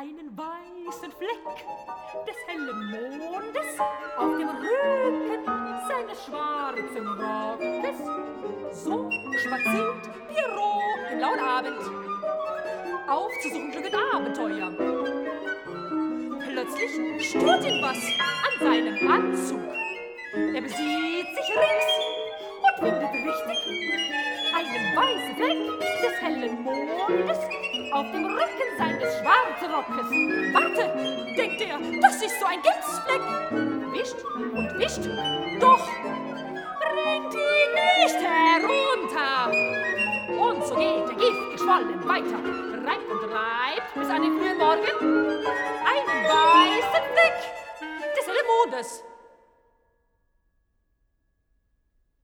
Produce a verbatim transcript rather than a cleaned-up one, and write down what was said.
einen weißen Fleck des hellen Mondes auf dem Rücken seines schwarzen Rockes. So spaziert Pierrot im lauen Abend auf zu suchenden Abenteuer. Plötzlich stört ihn was an seinem Anzug. Er besieht sich rings und findet richtig einen weißen Fleck des hellen Mondes auf dem Rücken seines schwarzen Rockes. Warte, denkt er, das ist so ein Gipsfleck. Wischt und wischt, doch bringt ihn nicht herunter. Und so geht der Gift geschwollen weiter, reibt und reibt bis an den frühen Morgen einen weißen Fleck des hellen Mondes